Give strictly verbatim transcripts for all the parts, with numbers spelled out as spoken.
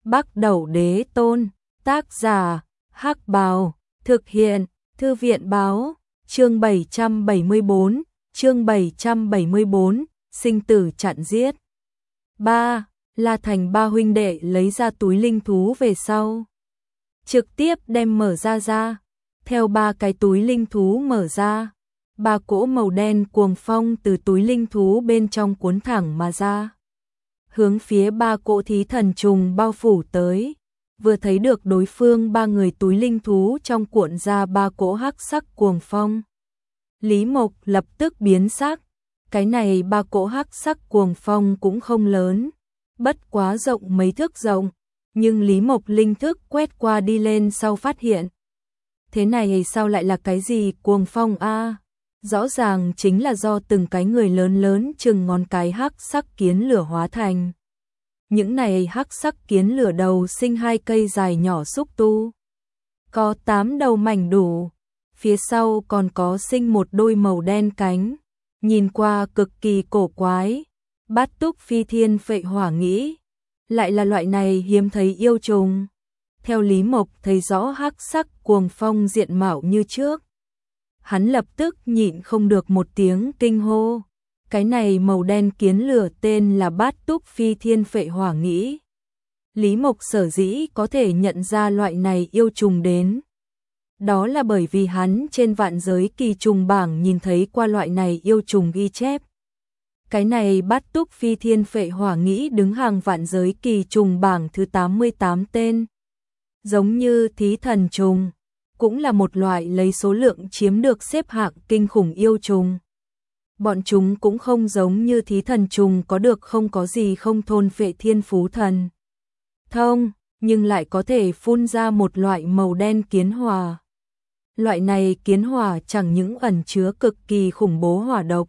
Bắc Đẩu Đế Tôn, tác giả, Hắc Bào, thực hiện, Thư viện báo, chương bảy trăm bảy mươi tư, chương bảy trăm bảy mươi tư, sinh tử chặn giết. ba. La Thành ba huynh đệ lấy ra túi linh thú về sau. Trực tiếp đem mở ra ra, theo ba cái túi linh thú mở ra. Ba cỗ màu đen cuồng phong từ túi linh thú bên trong cuốn thẳng mà ra. Hướng phía ba cỗ thí thần trùng bao phủ tới. Vừa thấy được đối phương ba người túi linh thú trong cuộn ra ba cỗ hắc sắc cuồng phong. Lý Mộc lập tức biến sắc. Cái này ba cỗ hắc sắc cuồng phong cũng không lớn. Bất quá rộng mấy thước rộng. Nhưng Lý Mộc linh thức quét qua đi lên sau phát hiện. Thế này sao lại là cái gì cuồng phong a? Rõ ràng chính là do từng cái người lớn lớn chừng ngón cái hắc sắc kiến lửa hóa thành. Những này hắc sắc kiến lửa đầu sinh hai cây dài nhỏ xúc tu. Có tám đầu mảnh đủ. Phía sau còn có sinh một đôi màu đen cánh. Nhìn qua cực kỳ cổ quái. Bát túc phi thiên phệ hỏa nghĩ. Lại là loại này hiếm thấy yêu trùng. Theo Lý Mộc thấy rõ hắc sắc cuồng phong diện mạo như trước. Hắn lập tức nhịn không được một tiếng kinh hô. Cái này màu đen kiến lửa tên là bát túc phi thiên phệ hỏa nghĩ. Lý Mộc sở dĩ có thể nhận ra loại này yêu trùng đến. Đó là bởi vì hắn trên vạn giới kỳ trùng bảng nhìn thấy qua loại này yêu trùng ghi chép. Cái này bát túc phi thiên phệ hỏa nghĩ đứng hàng vạn giới kỳ trùng bảng thứ tám mươi tám tên. Giống như thí thần trùng. Cũng là một loại lấy số lượng chiếm được xếp hạng kinh khủng yêu trùng. Bọn chúng cũng không giống như thí thần trùng có được không có gì không thôn phệ thiên phú thần thông, nhưng lại có thể phun ra một loại màu đen kiến hỏa. Loại này kiến hỏa chẳng những ẩn chứa cực kỳ khủng bố hỏa độc,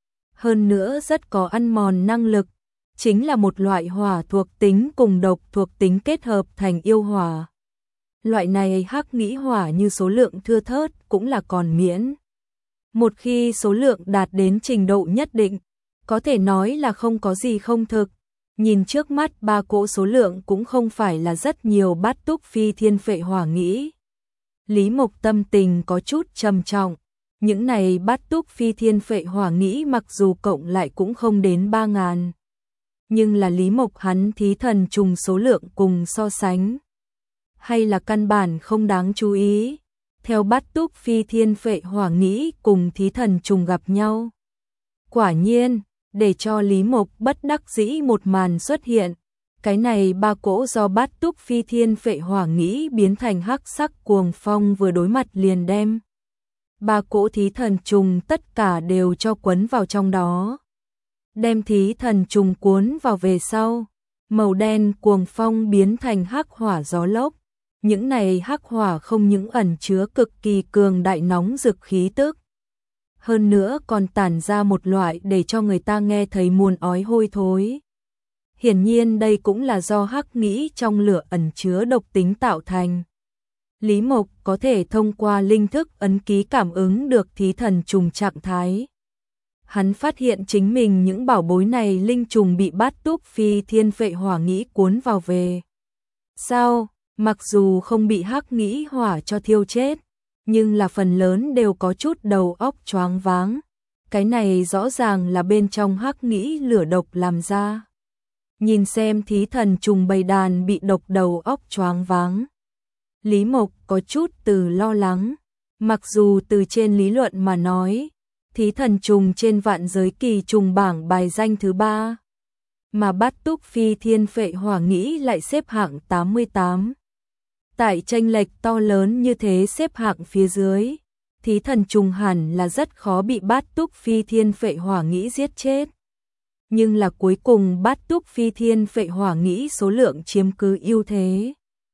hơn nữa rất có ăn mòn năng lực, chính là một loại hỏa thuộc tính cùng độc thuộc tính kết hợp thành yêu hỏa. Loại này hắc nghĩ hỏa như số lượng thưa thớt cũng là còn miễn. Một khi số lượng đạt đến trình độ nhất định, có thể nói là không có gì không thực. Nhìn trước mắt ba cỗ số lượng cũng không phải là rất nhiều bát túc phi thiên phệ hỏa nghĩ. Lý Mộc tâm tình có chút trầm trọng. Những này bát túc phi thiên phệ hỏa nghĩ mặc dù cộng lại cũng không đến ba ngàn. Nhưng là Lý Mộc hắn thí thần trùng số lượng cùng so sánh. Hay là căn bản không đáng chú ý. Theo bát túc phi thiên phệ hỏa nghĩ cùng thí thần trùng gặp nhau. Quả nhiên, để cho Lý Mộc bất đắc dĩ một màn xuất hiện. Cái này ba cỗ do bát túc phi thiên phệ hỏa nghĩ biến thành hắc sắc cuồng phong vừa đối mặt liền đem. Ba cỗ thí thần trùng tất cả đều cho quấn vào trong đó. Đem thí thần trùng cuốn vào về sau. Màu đen cuồng phong biến thành hắc hỏa gió lốc. Những này hắc hỏa không những ẩn chứa cực kỳ cường đại nóng rực khí tức. Hơn nữa còn tản ra một loại để cho người ta nghe thấy muôn ói hôi thối. Hiển nhiên đây cũng là do hắc nghĩ trong lửa ẩn chứa độc tính tạo thành. Lý Mộc có thể thông qua linh thức ấn ký cảm ứng được thí thần trùng trạng thái. Hắn phát hiện chính mình những bảo bối này linh trùng bị bát túc phi thiên phệ hỏa nghĩ cuốn vào về. Sao? Mặc dù không bị hắc nghĩ hỏa cho thiêu chết, nhưng là phần lớn đều có chút đầu óc choáng váng. Cái này rõ ràng là bên trong hắc nghĩ lửa độc làm ra. Nhìn xem thí thần trùng bầy đàn bị độc đầu óc choáng váng. Lý Mộc có chút từ lo lắng. Mặc dù từ trên lý luận mà nói, thí thần trùng trên vạn giới kỳ trùng bảng bài danh thứ ba. Mà bát túc phi thiên phệ hỏa nghĩ lại xếp hạng tám mươi tám. Tại chênh lệch to lớn như thế xếp hạng phía dưới, thí thần trùng hẳn là rất khó bị bát túc phi thiên phệ hỏa nghĩ giết chết. Nhưng là cuối cùng bát túc phi thiên phệ hỏa nghĩ số lượng chiếm cứ ưu thế.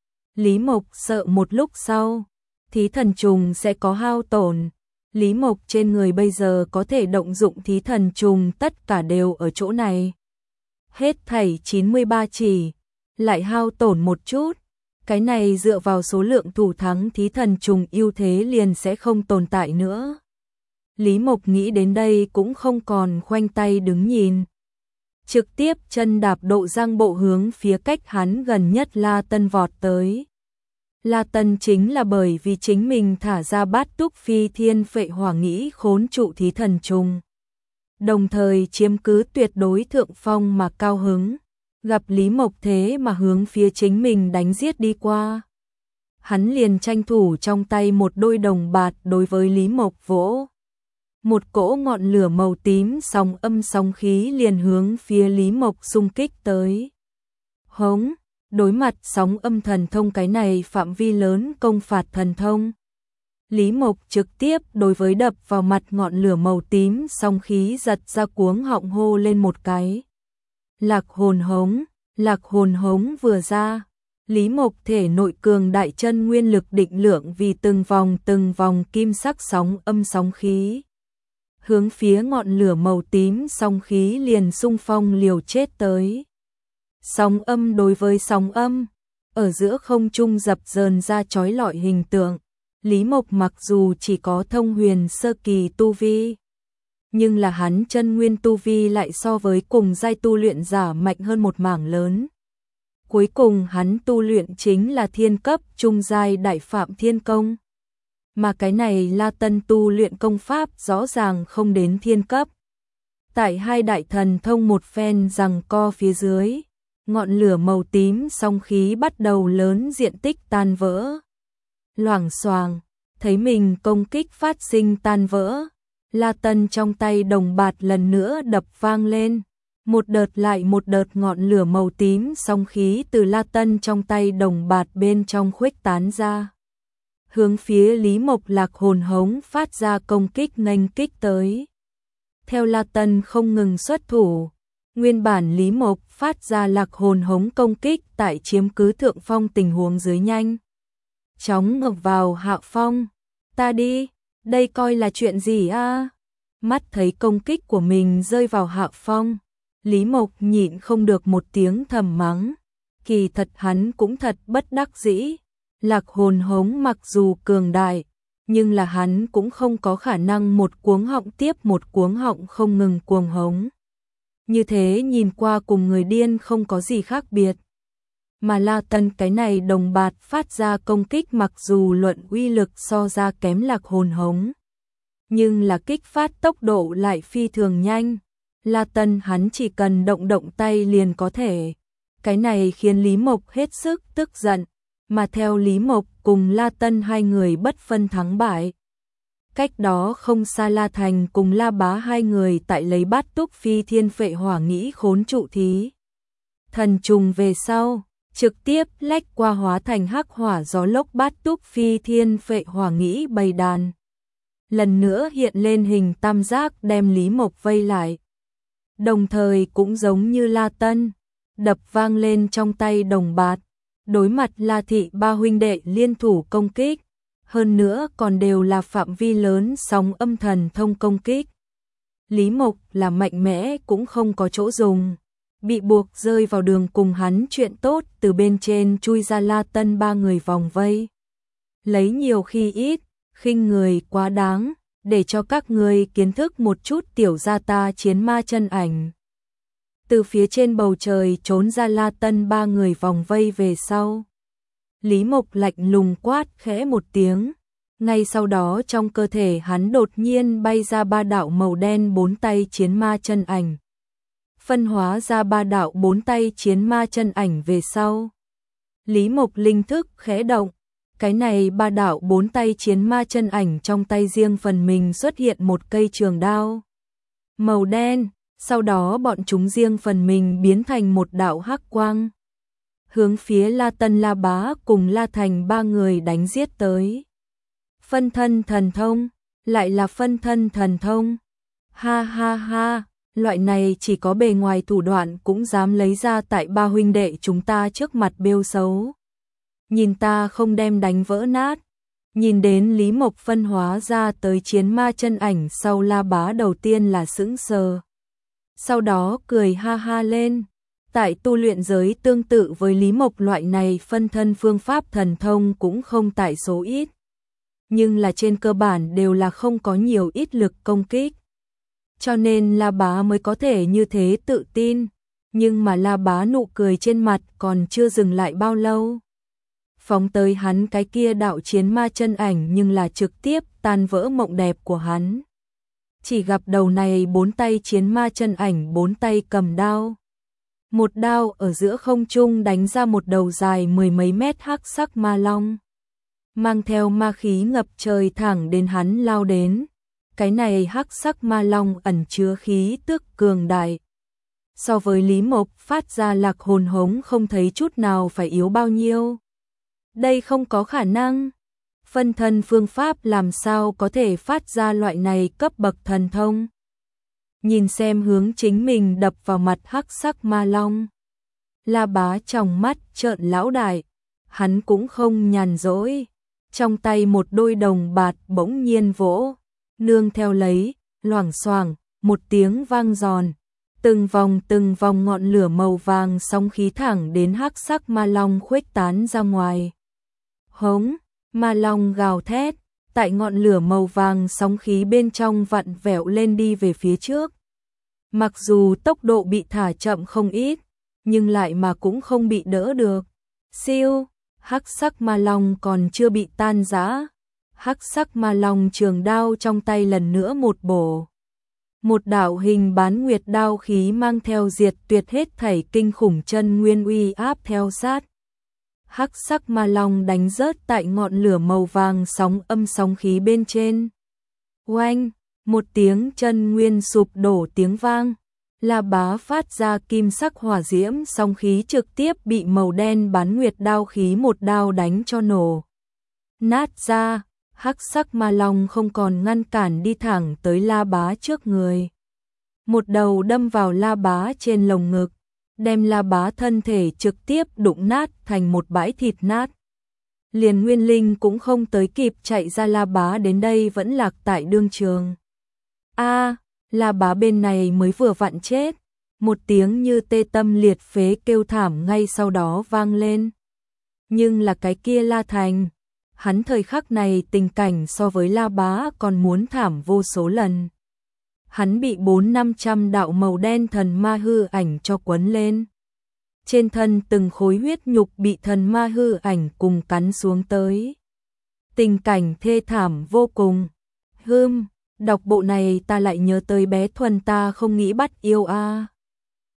Lý Mộc sợ một lúc sau, thí thần trùng sẽ có hao tổn. Lý Mộc trên người bây giờ có thể động dụng thí thần trùng tất cả đều ở chỗ này. Hết thảy chín mươi ba chỉ, lại hao tổn một chút. Cái này dựa vào số lượng thủ thắng thí thần trùng ưu thế liền sẽ không tồn tại nữa. Lý Mộc nghĩ đến đây cũng không còn khoanh tay đứng nhìn. trực tiếp chân đạp độ giang bộ hướng phía cách hắn gần nhất La Tân vọt tới. La Tân chính là bởi vì chính mình thả ra bát túc phi thiên phệ hỏa nghĩ khốn trụ thí thần trùng. Đồng thời chiếm cứ tuyệt đối thượng phong mà cao hứng, gặp Lý Mộc thế mà hướng phía chính mình đánh giết đi qua. Hắn liền tranh thủ trong tay một đôi đồng bạt đối với Lý Mộc vỗ. Một cỗ ngọn lửa màu tím sóng âm sóng khí liền hướng phía Lý Mộc xung kích tới. Hống, đối mặt sóng âm thần thông cái này phạm vi lớn công phạt thần thông. Lý Mộc trực tiếp đối với đập vào mặt ngọn lửa màu tím sóng khí giật ra cuống họng hô lên một cái. Lạc hồn hống, lạc hồn hống vừa ra. Lý Mộc thể nội cường đại chân nguyên lực định lượng vì từng vòng từng vòng kim sắc sóng âm sóng khí. Hướng phía ngọn lửa màu tím sóng khí liền xung phong liều chết tới. Sóng âm đối với sóng âm, ở giữa không trung dập dờn ra chói lọi hình tượng. Lý Mộc mặc dù chỉ có thông huyền sơ kỳ tu vi, nhưng là hắn chân nguyên tu vi lại so với cùng giai tu luyện giả mạnh hơn một mảng lớn. Cuối cùng hắn tu luyện chính là thiên cấp trung giai đại phạm thiên công. Mà cái này La Tân tu luyện công pháp rõ ràng không đến thiên cấp. Tại hai đại thần thông một phen giằng co phía dưới, ngọn lửa màu tím sóng khí bắt đầu lớn diện tích tan vỡ. Loảng xoàng, thấy mình công kích phát sinh tan vỡ, La Tân trong tay đồng bạt lần nữa đập vang lên. Một đợt lại một đợt ngọn lửa màu tím sóng khí từ La Tân trong tay đồng bạt bên trong khuếch tán ra. Hướng phía Lý Mộc lạc hồn hống phát ra công kích nghênh kích tới. Theo La Tân không ngừng xuất thủ, nguyên bản Lý Mộc phát ra lạc hồn hống công kích tại chiếm cứ thượng phong tình huống dưới nhanh chóng ngược vào hạ phong. Ta đi, đây coi là chuyện gì a? Mắt thấy công kích của mình rơi vào hạ phong, Lý Mộc nhịn không được một tiếng thầm mắng. Kỳ thật hắn cũng thật bất đắc dĩ. Lạc hồn hống mặc dù cường đại, nhưng là hắn cũng không có khả năng một cuống họng tiếp một cuống họng không ngừng cuồng hống. Như thế nhìn qua cùng người điên không có gì khác biệt. Mà La Tân cái này đồng bạt phát ra công kích mặc dù luận uy lực so ra kém lạc hồn hống, nhưng là kích phát tốc độ lại phi thường nhanh. La Tân hắn chỉ cần động động tay liền có thể. Cái này khiến Lý Mộc hết sức tức giận, mà theo Lý Mộc cùng La Tân hai người bất phân thắng bại. Cách đó không xa La Thành cùng La Bá hai người tại lấy bát túc phi thiên phệ hỏa nghĩ khốn trụ thí thần trùng về sau, trực tiếp lách qua hóa thành hắc hỏa gió lốc bát túc phi thiên phệ hỏa nghĩ bầy đàn. Lần nữa hiện lên hình tam giác đem Lý Mộc vây lại. Đồng thời cũng giống như La Tân, đập vang lên trong tay đồng bạt, đối mặt La Thị ba huynh đệ liên thủ công kích, hơn nữa còn đều là phạm vi lớn sóng âm thần thông công kích. Lý Mộc là mạnh mẽ cũng không có chỗ dùng, bị buộc rơi vào đường cùng hắn chuyện tốt từ bên trên chui ra La Tân ba người vòng vây. Lấy nhiều khi ít, khinh người quá đáng, để cho các người kiến thức một chút tiểu gia ta chiến ma chân ảnh. Từ phía trên bầu trời trốn ra La Tân ba người vòng vây về sau. Lý Mộc lạnh lùng quát khẽ một tiếng, ngay sau đó trong cơ thể hắn đột nhiên bay ra ba đạo màu đen bốn tay chiến ma chân ảnh. Phân hóa ra ba đạo bốn tay chiến ma chân ảnh về sau. Lý Mộc linh thức khẽ động, cái này ba đạo bốn tay chiến ma chân ảnh trong tay riêng phần mình xuất hiện một cây trường đao màu đen, sau đó bọn chúng riêng phần mình biến thành một đạo hắc quang, hướng phía La Tân La Bá cùng La Thành ba người đánh giết tới. Phân thân thần thông, lại là phân thân thần thông. Ha ha ha, loại này chỉ có bề ngoài thủ đoạn cũng dám lấy ra tại ba huynh đệ chúng ta trước mặt bêu xấu. Nhìn ta không đem đánh vỡ nát. Nhìn đến Lý Mộc phân hóa ra tới chiến ma chân ảnh sau, La Bá đầu tiên là sững sờ, sau đó cười ha ha lên. Tại tu luyện giới tương tự với Lý Mộc loại này phân thân phương pháp thần thông cũng không tại số ít, nhưng là trên cơ bản đều là không có nhiều ít lực công kích. cho nên La Bá mới có thể như thế tự tin. Nhưng mà La Bá nụ cười trên mặt còn chưa dừng lại bao lâu. Phóng tới hắn cái kia đạo chiến ma chân ảnh nhưng là trực tiếp tan vỡ mộng đẹp của hắn. Chỉ gặp đầu này bốn tay chiến ma chân ảnh bốn tay cầm đao. Một đao ở giữa không trung đánh ra một đầu dài mười mấy mét hắc sắc ma long. Mang theo ma khí ngập trời thẳng đến hắn lao đến. Cái này hắc sắc ma long ẩn chứa khí tức cường đại. So với Lý Mộc phát ra lạc hồn hống không thấy chút nào phải yếu bao nhiêu. Đây không có khả năng. Phân thân phương pháp làm sao có thể phát ra loại này cấp bậc thần thông. Nhìn xem hướng chính mình đập vào mặt hắc sắc ma long. La Bá trong mắt trợn lão đại. Hắn cũng không nhàn rỗi. Trong tay một đôi đồng bạt bỗng nhiên vỗ. Nương theo lấy, loảng xoảng, một tiếng vang giòn. Từng vòng từng vòng ngọn lửa màu vàng sóng khí thẳng đến hắc sắc ma long khuếch tán ra ngoài. Hống, ma long gào thét, tại ngọn lửa màu vàng sóng khí bên trong vặn vẹo lên đi về phía trước. Mặc dù tốc độ bị thả chậm không ít, nhưng lại mà cũng không bị đỡ được. Siêu, hắc sắc ma long còn chưa bị tan rã. Hắc sắc ma long trường đao trong tay lần nữa một bổ. Một đạo hình bán nguyệt đao khí mang theo diệt tuyệt hết thảy kinh khủng chân nguyên uy áp theo sát. Hắc sắc ma long đánh rớt tại ngọn lửa màu vàng sóng âm sóng khí bên trên. Oanh, một tiếng chân nguyên sụp đổ tiếng vang. La Bá phát ra kim sắc hỏa diễm sóng khí trực tiếp bị màu đen bán nguyệt đao khí một đao đánh cho nổ. Nát ra. Hắc sắc ma long không còn ngăn cản đi thẳng tới La Bá trước người. Một đầu đâm vào La Bá trên lồng ngực, đem La Bá thân thể trực tiếp đụng nát thành một bãi thịt nát. Liền Nguyên Linh cũng không tới kịp chạy ra, La Bá đến đây vẫn lạc tại đương trường. A, La Bá bên này mới vừa vặn chết, một tiếng như tê tâm liệt phế kêu thảm ngay sau đó vang lên. Nhưng là cái kia La Thành, hắn thời khắc này tình cảnh so với La Bá còn muốn thảm vô số lần. Hắn bị bốn năm trăm đạo màu đen thần ma hư ảnh cho quấn lên. Trên thân từng khối huyết nhục bị thần ma hư ảnh cùng cắn xuống tới. Tình cảnh thê thảm vô cùng. Hưm, đọc bộ này ta lại nhớ tới bé Thuần ta không nghĩ bắt yêu a.